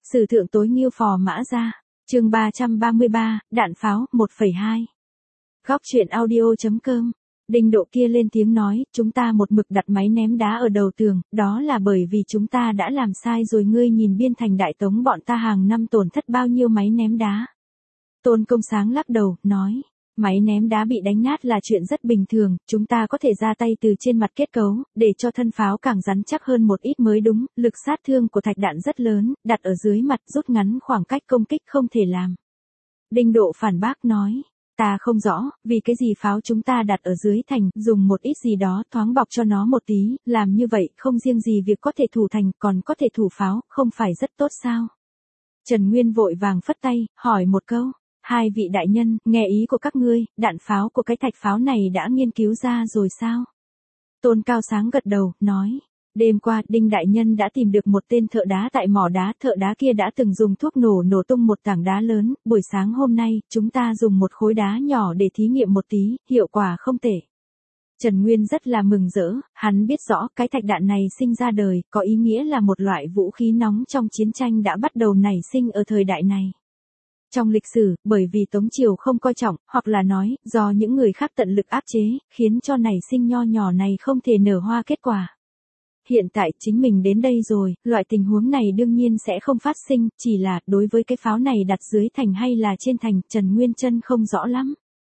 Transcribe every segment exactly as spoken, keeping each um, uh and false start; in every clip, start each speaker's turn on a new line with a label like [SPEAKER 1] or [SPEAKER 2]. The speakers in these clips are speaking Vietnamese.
[SPEAKER 1] Sử thượng tối nghiêu phò mã ra. Chương ba trăm ba mươi ba, đạn pháo, một phẩy hai. Góc truyện audio.com. Đinh Độ kia lên tiếng nói, chúng ta một mực đặt máy ném đá ở đầu tường, đó là bởi vì chúng ta đã làm sai rồi, ngươi nhìn biên thành Đại Tống bọn ta hàng năm tổn thất bao nhiêu máy ném đá. Tôn Công Sáng lắc đầu, nói, máy ném đá bị đánh nát là chuyện rất bình thường, chúng ta có thể ra tay từ trên mặt kết cấu, để cho thân pháo càng rắn chắc hơn một ít mới đúng, lực sát thương của thạch đạn rất lớn, đặt ở dưới mặt rút ngắn khoảng cách công kích không thể làm. Đinh Độ phản bác nói, ta không rõ, vì cái gì pháo chúng ta đặt ở dưới thành, dùng một ít gì đó thoáng bọc cho nó một tí, làm như vậy không riêng gì việc có thể thủ thành, còn có thể thủ pháo, không phải rất tốt sao? Trần Nguyên vội vàng phất tay, hỏi một câu. Hai vị đại nhân, nghe ý của các ngươi, đạn pháo của cái thạch pháo này đã nghiên cứu ra rồi sao? Tôn Cao Sáng gật đầu, nói. Đêm qua, Đinh đại nhân đã tìm được một tên thợ đá tại mỏ đá, thợ đá kia đã từng dùng thuốc nổ nổ tung một tảng đá lớn, buổi sáng hôm nay, chúng ta dùng một khối đá nhỏ để thí nghiệm một tí, hiệu quả không tệ. Trần Nguyên rất là mừng rỡ, hắn biết rõ cái thạch đạn này sinh ra đời, có ý nghĩa là một loại vũ khí nóng trong chiến tranh đã bắt đầu nảy sinh ở thời đại này. Trong lịch sử, bởi vì Tống Triều không coi trọng, hoặc là nói, do những người khác tận lực áp chế, khiến cho nảy sinh nho nhỏ này không thể nở hoa kết quả. Hiện tại chính mình đến đây rồi, loại tình huống này đương nhiên sẽ không phát sinh, chỉ là, đối với cái pháo này đặt dưới thành hay là trên thành, Trần Nguyên Trân không rõ lắm.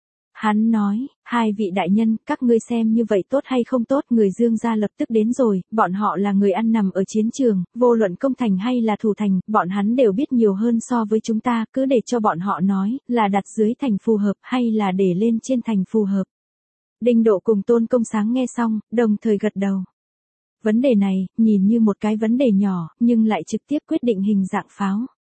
[SPEAKER 1] Hắn nói, hai vị đại nhân, các ngươi xem như vậy tốt hay không tốt, người Dương gia lập tức đến rồi, bọn họ là người ăn nằm ở chiến trường, vô luận công thành hay là thủ thành, bọn hắn đều biết nhiều hơn so với chúng ta, cứ để cho bọn họ nói, là đặt dưới thành phù hợp hay là để lên trên thành phù hợp. Đinh Độ cùng Tôn Công Sáng nghe xong, đồng thời gật đầu. Vấn đề này, nhìn như một cái vấn đề nhỏ, nhưng lại trực tiếp quyết định hình dạng pháo.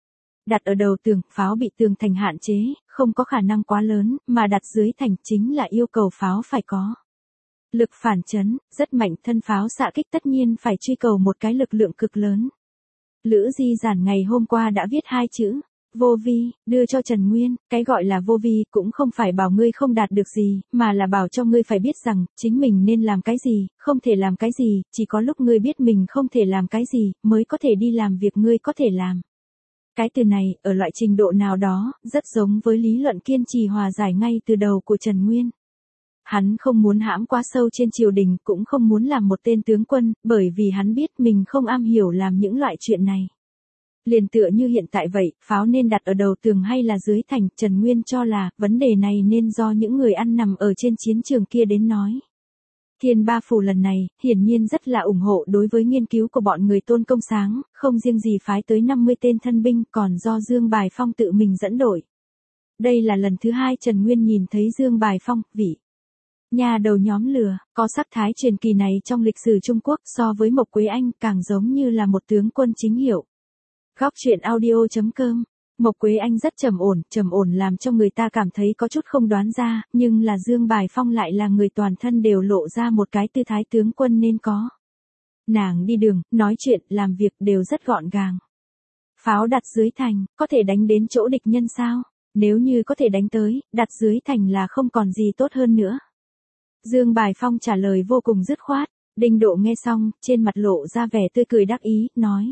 [SPEAKER 1] Đặt ở đầu tường, pháo bị tường thành hạn chế, không có khả năng quá lớn, mà đặt dưới thành chính là yêu cầu pháo phải có lực phản chấn, rất mạnh, thân pháo xạ kích tất nhiên phải truy cầu một cái lực lượng cực lớn. Lữ Di Giản ngày hôm qua đã viết hai chữ, vô vi, đưa cho Trần Nguyên, cái gọi là vô vi cũng không phải bảo ngươi không đạt được gì, mà là bảo cho ngươi phải biết rằng, chính mình nên làm cái gì, không thể làm cái gì, chỉ có lúc ngươi biết mình không thể làm cái gì, mới có thể đi làm việc ngươi có thể làm. Cái từ này, ở loại trình độ nào đó, rất giống với lý luận kiên trì hòa giải ngay từ đầu của Trần Nguyên. Hắn không muốn hãm quá sâu trên triều đình, cũng không muốn làm một tên tướng quân, bởi vì hắn biết mình không am hiểu làm những loại chuyện này. Liền tựa như hiện tại vậy, pháo nên đặt ở đầu tường hay là dưới thành, Trần Nguyên cho là, vấn đề này nên do những người ăn nằm ở trên chiến trường kia đến nói. Thiên Ba Phủ lần này, hiển nhiên rất là ủng hộ đối với nghiên cứu của bọn người Tôn Công Sáng, không riêng gì phái tới năm mươi tên thân binh, còn do Dương Bài Phong tự mình dẫn đội. Đây là lần thứ hai Trần Nguyên nhìn thấy Dương Bài Phong, vị nhà đầu nhóm lừa, có sắc thái truyền kỳ này trong lịch sử Trung Quốc, so với Mộc Quế Anh càng giống như là một tướng quân chính hiệu. Góc truyện audio.com. Mộc Quế Anh rất trầm ổn, trầm ổn làm cho người ta cảm thấy có chút không đoán ra, nhưng là Dương Bài Phong lại là người toàn thân đều lộ ra một cái tư thái tướng quân nên có. Nàng đi đường, nói chuyện, làm việc đều rất gọn gàng. Pháo đặt dưới thành, có thể đánh đến chỗ địch nhân sao? Nếu như có thể đánh tới, đặt dưới thành là không còn gì tốt hơn nữa. Dương Bài Phong trả lời vô cùng dứt khoát. Đinh Độ nghe xong, trên mặt lộ ra vẻ tươi cười đắc ý, nói.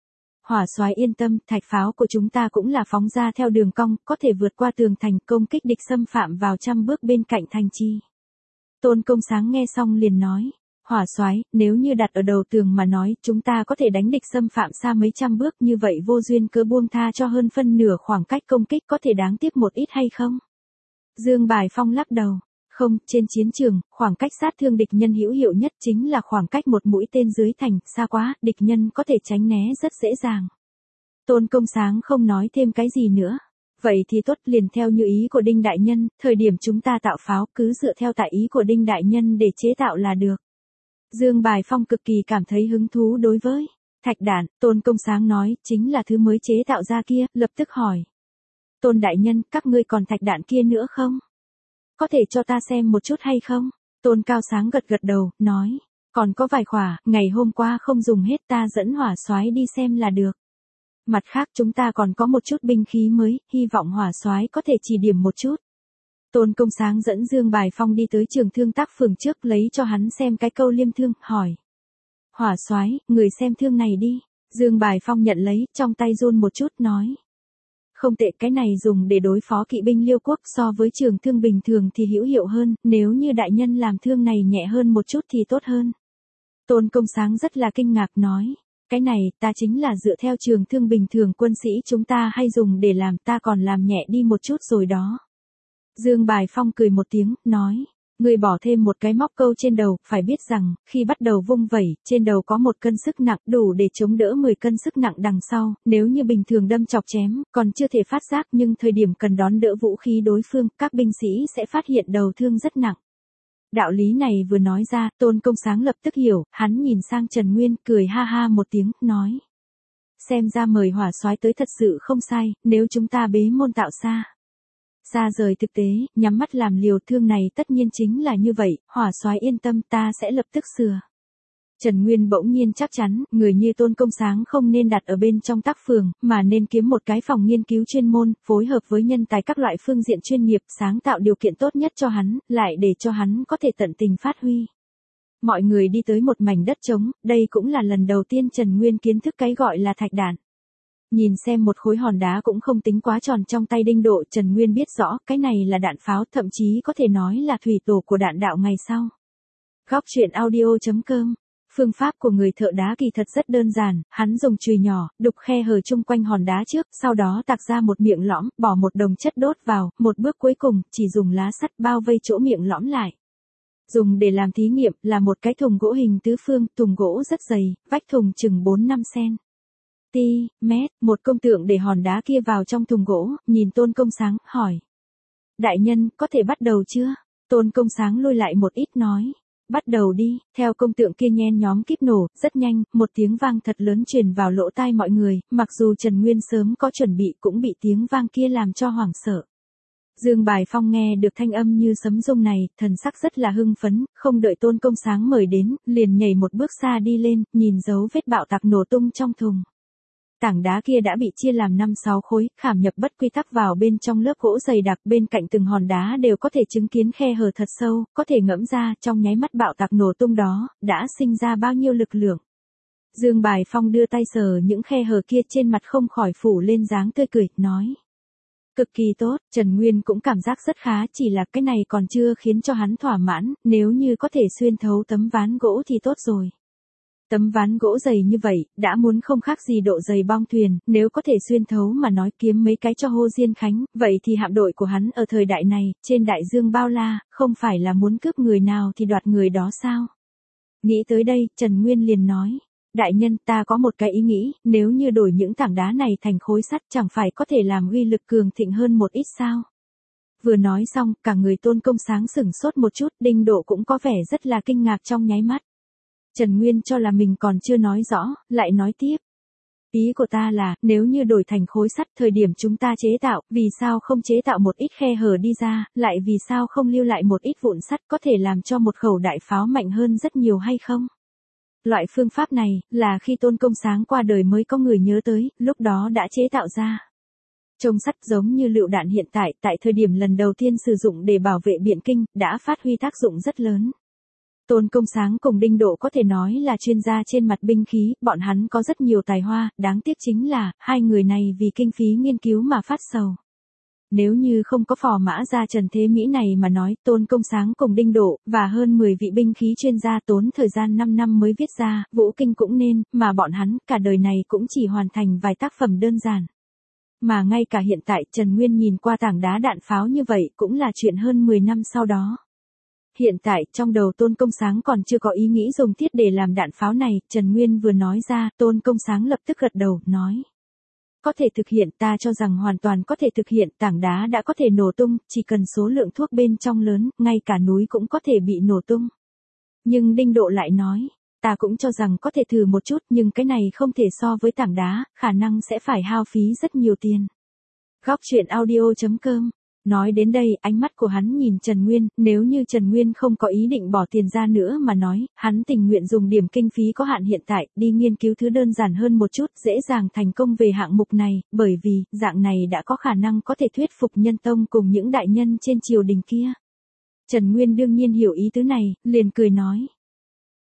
[SPEAKER 1] Hỏa soái yên tâm, thạch pháo của chúng ta cũng là phóng ra theo đường cong, có thể vượt qua tường thành, công kích địch xâm phạm vào trăm bước bên cạnh thành chi. Tôn Công Sáng nghe xong liền nói, hỏa soái, nếu như đặt ở đầu tường mà nói, chúng ta có thể đánh địch xâm phạm xa mấy trăm bước, như vậy vô duyên cớ buông tha cho hơn phân nửa khoảng cách công kích có thể đáng tiếc một ít hay không? Dương Bài Phong lắc đầu. Không, trên chiến trường, khoảng cách sát thương địch nhân hữu hiệu nhất chính là khoảng cách một mũi tên dưới thành, xa quá, địch nhân có thể tránh né rất dễ dàng. Tôn Công Sáng không nói thêm cái gì nữa. Vậy thì tốt, liền theo như ý của Đinh Đại Nhân, thời điểm chúng ta tạo pháo cứ dựa theo tại ý của Đinh Đại Nhân để chế tạo là được. Dương Bài Phong cực kỳ cảm thấy hứng thú đối với thạch đạn, Tôn Công Sáng nói, chính là thứ mới chế tạo ra kia, lập tức hỏi. Tôn Đại Nhân, các ngươi còn thạch đạn kia nữa không? Có thể cho ta xem một chút hay không? Tôn Cao Sáng gật gật đầu, nói. Còn có vài khỏa, ngày hôm qua không dùng hết, ta dẫn hỏa soái đi xem là được. Mặt khác chúng ta còn có một chút binh khí mới, hy vọng hỏa soái có thể chỉ điểm một chút. Tôn Công Sáng dẫn Dương Bài Phong đi tới trường thương tác phường trước, lấy cho hắn xem cái câu liêm thương, hỏi. Hỏa soái, người xem thương này đi. Dương Bài Phong nhận lấy, trong tay run một chút nói. Không tệ, cái này dùng để đối phó kỵ binh Liêu quốc so với trường thương bình thường thì hữu hiệu hơn, nếu như đại nhân làm thương này nhẹ hơn một chút thì tốt hơn. Tôn Công Sáng rất là kinh ngạc nói. Cái này, ta chính là dựa theo trường thương bình thường quân sĩ chúng ta hay dùng để làm, ta còn làm nhẹ đi một chút rồi đó. Dương Bài Phong cười một tiếng, nói. Người bỏ thêm một cái móc câu trên đầu, phải biết rằng, khi bắt đầu vung vẩy, trên đầu có một cân sức nặng đủ để chống đỡ mười cân sức nặng đằng sau, nếu như bình thường đâm chọc chém, còn chưa thể phát giác nhưng thời điểm cần đón đỡ vũ khí đối phương, các binh sĩ sẽ phát hiện đầu thương rất nặng. Đạo lý này vừa nói ra, Tôn Công Sáng lập tức hiểu, hắn nhìn sang Trần Nguyên, cười ha ha một tiếng, nói. Xem ra mời hỏa soái tới thật sự không sai, nếu chúng ta bế môn tạo xa. Xa rời thực tế, nhắm mắt làm liều thương này tất nhiên chính là như vậy, hỏa soái yên tâm ta sẽ lập tức sửa. Trần Nguyên bỗng nhiên chắc chắn, người như Tôn Công Sáng không nên đặt ở bên trong tác phường, mà nên kiếm một cái phòng nghiên cứu chuyên môn, phối hợp với nhân tài các loại phương diện chuyên nghiệp, sáng tạo điều kiện tốt nhất cho hắn, lại để cho hắn có thể tận tình phát huy. Mọi người đi tới một mảnh đất trống, đây cũng là lần đầu tiên Trần Nguyên kiến thức cái gọi là thạch đạn. Nhìn xem một khối hòn đá cũng không tính quá tròn trong tay Đinh Độ, Trần Nguyên biết rõ, cái này là đạn pháo, thậm chí có thể nói là thủy tổ của đạn đạo ngày sau. Góc truyện audio chấm com. Phương pháp của người thợ đá kỳ thật rất đơn giản, hắn dùng chùy nhỏ, đục khe hở chung quanh hòn đá trước, sau đó tạc ra một miệng lõm, bỏ một đồng chất đốt vào, một bước cuối cùng, chỉ dùng lá sắt bao vây chỗ miệng lõm lại. Dùng để làm thí nghiệm, là một cái thùng gỗ hình tứ phương, thùng gỗ rất dày, vách thùng chừng bốn năm xen ti mét, một công tượng để hòn đá kia vào trong thùng gỗ, nhìn Tôn Công Sáng, hỏi. Đại nhân, có thể bắt đầu chưa? Tôn Công Sáng lùi lại một ít nói. Bắt đầu đi, theo công tượng kia nhen nhóm kíp nổ, rất nhanh, một tiếng vang thật lớn truyền vào lỗ tai mọi người, mặc dù Trần Nguyên sớm có chuẩn bị cũng bị tiếng vang kia làm cho hoảng sợ. Dương Bài Phong nghe được thanh âm như sấm rung này, thần sắc rất là hưng phấn, không đợi Tôn Công Sáng mời đến, liền nhảy một bước xa đi lên, nhìn dấu vết bạo tạc nổ tung trong thùng. Tảng đá kia đã bị chia làm năm sáu khối, khảm nhập bất quy tắc vào bên trong lớp gỗ dày đặc, bên cạnh từng hòn đá đều có thể chứng kiến khe hở thật sâu, có thể ngẫm ra trong nháy mắt bạo tạc nổ tung đó, đã sinh ra bao nhiêu lực lượng. Dương Bài Phong đưa tay sờ những khe hở kia, trên mặt không khỏi phủ lên dáng tươi cười, nói. Cực kỳ tốt, Trần Nguyên cũng cảm giác rất khá, chỉ là cái này còn chưa khiến cho hắn thỏa mãn, nếu như có thể xuyên thấu tấm ván gỗ thì tốt rồi. Tấm ván gỗ dày như vậy, đã muốn không khác gì độ dày bong thuyền, nếu có thể xuyên thấu mà nói kiếm mấy cái cho Hồ Diên Khánh, vậy thì hạm đội của hắn ở thời đại này, trên đại dương bao la, không phải là muốn cướp người nào thì đoạt người đó sao? Nghĩ tới đây, Trần Nguyên liền nói, đại nhân ta có một cái ý nghĩ, nếu như đổi những tảng đá này thành khối sắt chẳng phải có thể làm uy lực cường thịnh hơn một ít sao? Vừa nói xong, cả người Tôn Công Sáng sửng sốt một chút, Đinh Độ cũng có vẻ rất là kinh ngạc trong nháy mắt. Trần Nguyên cho là mình còn chưa nói rõ, lại nói tiếp. Ý của ta là, nếu như đổi thành khối sắt thời điểm chúng ta chế tạo, vì sao không chế tạo một ít khe hở đi ra, lại vì sao không lưu lại một ít vụn sắt có thể làm cho một khẩu đại pháo mạnh hơn rất nhiều hay không? Loại phương pháp này, là khi Tôn Công Sáng qua đời mới có người nhớ tới, lúc đó đã chế tạo ra. Trông sắt giống như lựu đạn hiện tại, tại thời điểm lần đầu tiên sử dụng để bảo vệ Biện Kinh, đã phát huy tác dụng rất lớn. Tôn Công Sáng cùng Đinh Độ có thể nói là chuyên gia trên mặt binh khí, bọn hắn có rất nhiều tài hoa, đáng tiếc chính là, hai người này vì kinh phí nghiên cứu mà phát sầu. Nếu như không có phò mã gia Trần Thế Mỹ này mà nói, Tôn Công Sáng cùng Đinh Độ, và hơn mười vị binh khí chuyên gia tốn thời gian năm năm mới viết ra, Vũ Kinh cũng nên, mà bọn hắn, cả đời này cũng chỉ hoàn thành vài tác phẩm đơn giản. Mà ngay cả hiện tại, Trần Nguyên nhìn qua tảng đá đạn pháo như vậy, cũng là chuyện hơn mười năm sau đó. Hiện tại, trong đầu Tôn Công Sáng còn chưa có ý nghĩ dùng thiết để làm đạn pháo này, Trần Nguyên vừa nói ra, Tôn Công Sáng lập tức gật đầu, nói. Có thể thực hiện, ta cho rằng hoàn toàn có thể thực hiện, tảng đá đã có thể nổ tung, chỉ cần số lượng thuốc bên trong lớn, ngay cả núi cũng có thể bị nổ tung. Nhưng Đinh Độ lại nói, ta cũng cho rằng có thể thử một chút, nhưng cái này không thể so với tảng đá, khả năng sẽ phải hao phí rất nhiều tiền. Góc truyện audio chấm com. Nói đến đây, ánh mắt của hắn nhìn Trần Nguyên, nếu như Trần Nguyên không có ý định bỏ tiền ra nữa mà nói, hắn tình nguyện dùng điểm kinh phí có hạn hiện tại, đi nghiên cứu thứ đơn giản hơn một chút, dễ dàng thành công về hạng mục này, bởi vì, dạng này đã có khả năng có thể thuyết phục Nhân Tông cùng những đại nhân trên triều đình kia. Trần Nguyên đương nhiên hiểu ý tứ này, liền cười nói.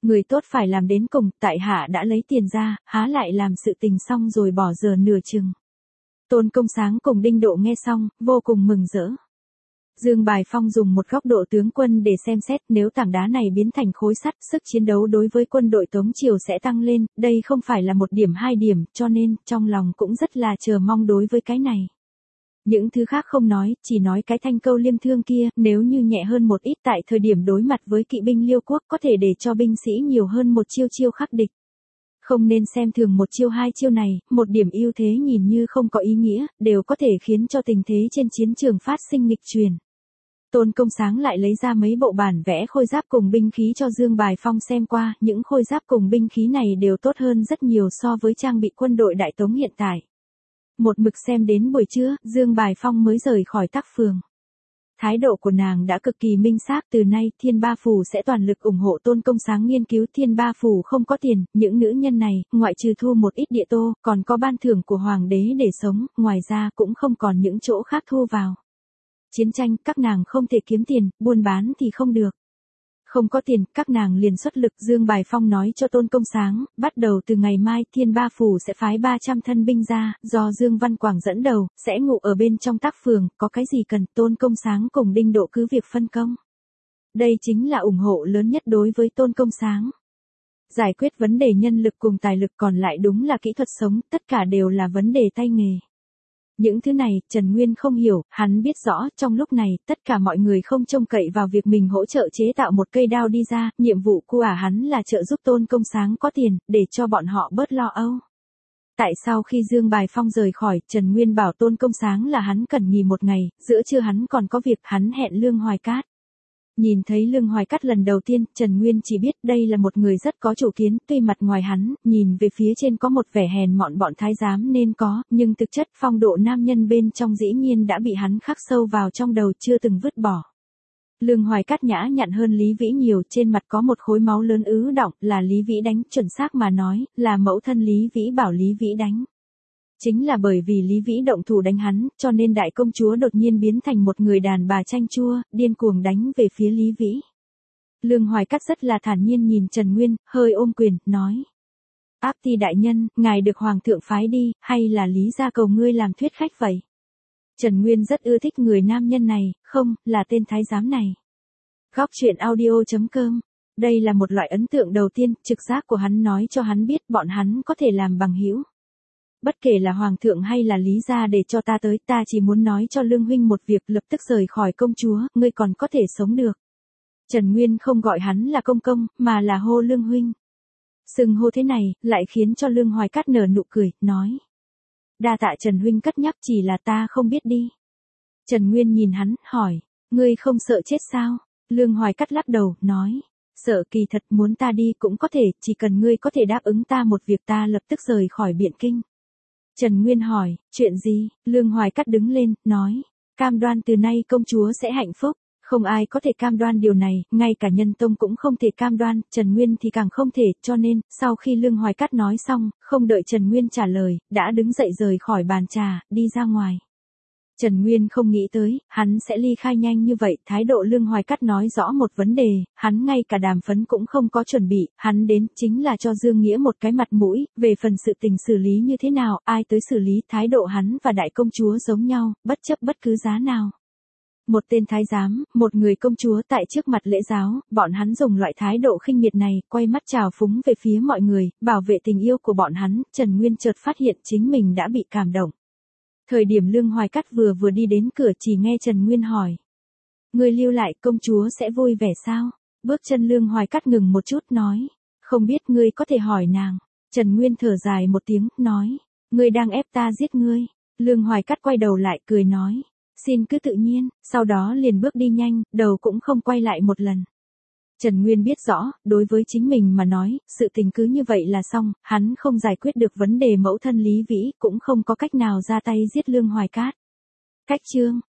[SPEAKER 1] Người tốt phải làm đến cùng, tại hạ đã lấy tiền ra, há lại làm sự tình xong rồi bỏ giờ nửa chừng. Tôn Công Sáng cùng Đinh Độ nghe xong, vô cùng mừng rỡ. Dương Bài Phong dùng một góc độ tướng quân để xem xét, nếu tảng đá này biến thành khối sắt, sức chiến đấu đối với quân đội Tống Triều sẽ tăng lên, đây không phải là một điểm hai điểm, cho nên, trong lòng cũng rất là chờ mong đối với cái này. Những thứ khác không nói, chỉ nói cái thanh câu liêm thương kia, nếu như nhẹ hơn một ít tại thời điểm đối mặt với kỵ binh Liêu quốc có thể để cho binh sĩ nhiều hơn một chiêu chiêu khắc địch. Không nên xem thường một chiêu hai chiêu này, một điểm ưu thế nhìn như không có ý nghĩa, đều có thể khiến cho tình thế trên chiến trường phát sinh nghịch truyền. Tôn Công Sáng lại lấy ra mấy bộ bản vẽ khôi giáp cùng binh khí cho Dương Bài Phong xem qua, những khôi giáp cùng binh khí này đều tốt hơn rất nhiều so với trang bị quân đội Đại Tống hiện tại. Một mực xem đến buổi trưa, Dương Bài Phong mới rời khỏi Tắc Phường. Thái độ của nàng đã cực kỳ minh xác, từ nay Thiên Ba Phủ sẽ toàn lực ủng hộ Tôn Công Sáng nghiên cứu. Thiên Ba Phủ không có tiền, những nữ nhân này, ngoại trừ thu một ít địa tô, còn có ban thưởng của Hoàng đế để sống, ngoài ra cũng không còn những chỗ khác thu vào. Chiến tranh, các nàng không thể kiếm tiền, buôn bán thì không được. Không có tiền, các nàng liền xuất lực. Dương Bài Phong nói cho Tôn Công Sáng, bắt đầu từ ngày mai Thiên Ba Phủ sẽ phái ba trăm thân binh ra, do Dương Văn Quảng dẫn đầu, sẽ ngụ ở bên trong Tắc Phường, có cái gì cần Tôn Công Sáng cùng Đinh Độ cứ việc phân công. Đây chính là ủng hộ lớn nhất đối với Tôn Công Sáng. Giải quyết vấn đề nhân lực cùng tài lực còn lại đúng là kỹ thuật sống, tất cả đều là vấn đề tay nghề. Những thứ này, Trần Nguyên không hiểu, hắn biết rõ, trong lúc này, tất cả mọi người không trông cậy vào việc mình hỗ trợ chế tạo một cây đao đi ra, nhiệm vụ của ả hắn là trợ giúp Tôn Công Sáng có tiền, để cho bọn họ bớt lo âu. Tại sau khi Dương Bài Phong rời khỏi, Trần Nguyên bảo Tôn Công Sáng là hắn cần nghỉ một ngày, giữa trưa hắn còn có việc, hắn hẹn Lương Hoài Cát. Nhìn thấy Lương Hoài Cát lần đầu tiên, Trần Nguyên chỉ biết đây là một người rất có chủ kiến, tuy mặt ngoài hắn, nhìn về phía trên có một vẻ hèn mọn bọn thái giám nên có, nhưng thực chất phong độ nam nhân bên trong dĩ nhiên đã bị hắn khắc sâu vào trong đầu chưa từng vứt bỏ. Lương Hoài Cát nhã nhặn hơn Lý Vĩ nhiều, trên mặt có một khối máu lớn ứ đọng, là Lý Vĩ đánh, chuẩn xác mà nói, là mẫu thân Lý Vĩ bảo Lý Vĩ đánh. Chính là bởi vì Lý Vĩ động thủ đánh hắn, cho nên đại công chúa đột nhiên biến thành một người đàn bà chanh chua, điên cuồng đánh về phía Lý Vĩ. Lương Hoài Cát rất là thản nhiên nhìn Trần Nguyên, hơi ôm quyền, nói. Áp ti đại nhân, ngài được hoàng thượng phái đi, hay là Lý gia cầu ngươi làm thuyết khách vậy? Trần Nguyên rất ưa thích người nam nhân này, không, là tên thái giám này. Góc truyện audio chấm com. Đây là một loại ấn tượng đầu tiên, trực giác của hắn nói cho hắn biết bọn hắn có thể làm bằng hữu. Bất kể là hoàng thượng hay là Lý gia để cho ta tới, ta chỉ muốn nói cho Lương huynh một việc, lập tức rời khỏi công chúa, ngươi còn có thể sống được. Trần Nguyên không gọi hắn là công công, mà là hô Lương huynh. Xưng hô thế này, lại khiến cho Lương Hoài Cát nở nụ cười, nói. Đa tạ Trần huynh cất nhắc, chỉ là ta không biết đi. Trần Nguyên nhìn hắn, hỏi, ngươi không sợ chết sao? Lương Hoài Cát lắc đầu, nói. Sợ kỳ thật, muốn ta đi cũng có thể, chỉ cần ngươi có thể đáp ứng ta một việc, ta lập tức rời khỏi Biện Kinh. Trần Nguyên hỏi, chuyện gì? Lương Hoài Cát đứng lên, nói, cam đoan từ nay công chúa sẽ hạnh phúc. Không ai có thể cam đoan điều này, ngay cả Nhân Tông cũng không thể cam đoan, Trần Nguyên thì càng không thể, cho nên, sau khi Lương Hoài Cát nói xong, không đợi Trần Nguyên trả lời, đã đứng dậy rời khỏi bàn trà, đi ra ngoài. Trần Nguyên không nghĩ tới, hắn sẽ ly khai nhanh như vậy, thái độ Lương Hoài Cát nói rõ một vấn đề, hắn ngay cả đàm phấn cũng không có chuẩn bị, hắn đến chính là cho Dương Nghĩa một cái mặt mũi, về phần sự tình xử lý như thế nào, ai tới xử lý, thái độ hắn và đại công chúa giống nhau, bất chấp bất cứ giá nào. Một tên thái giám, một người công chúa tại trước mặt lễ giáo, bọn hắn dùng loại thái độ khinh miệt này, quay mắt trào phúng về phía mọi người, bảo vệ tình yêu của bọn hắn, Trần Nguyên chợt phát hiện chính mình đã bị cảm động. Thời điểm Lương Hoài Cát vừa vừa đi đến cửa chỉ nghe Trần Nguyên hỏi. Người lưu lại công chúa sẽ vui vẻ sao? Bước chân Lương Hoài Cát ngừng một chút nói. Không biết ngươi có thể hỏi nàng. Trần Nguyên thở dài một tiếng, nói. Ngươi đang ép ta giết ngươi. Lương Hoài Cát quay đầu lại cười nói. Xin cứ tự nhiên, sau đó liền bước đi nhanh, đầu cũng không quay lại một lần. Trần Nguyên biết rõ, đối với chính mình mà nói, sự tình cứ như vậy là xong, hắn không giải quyết được vấn đề mẫu thân Lý Vĩ, cũng không có cách nào ra tay giết Lương Hoài Cát. Cách chương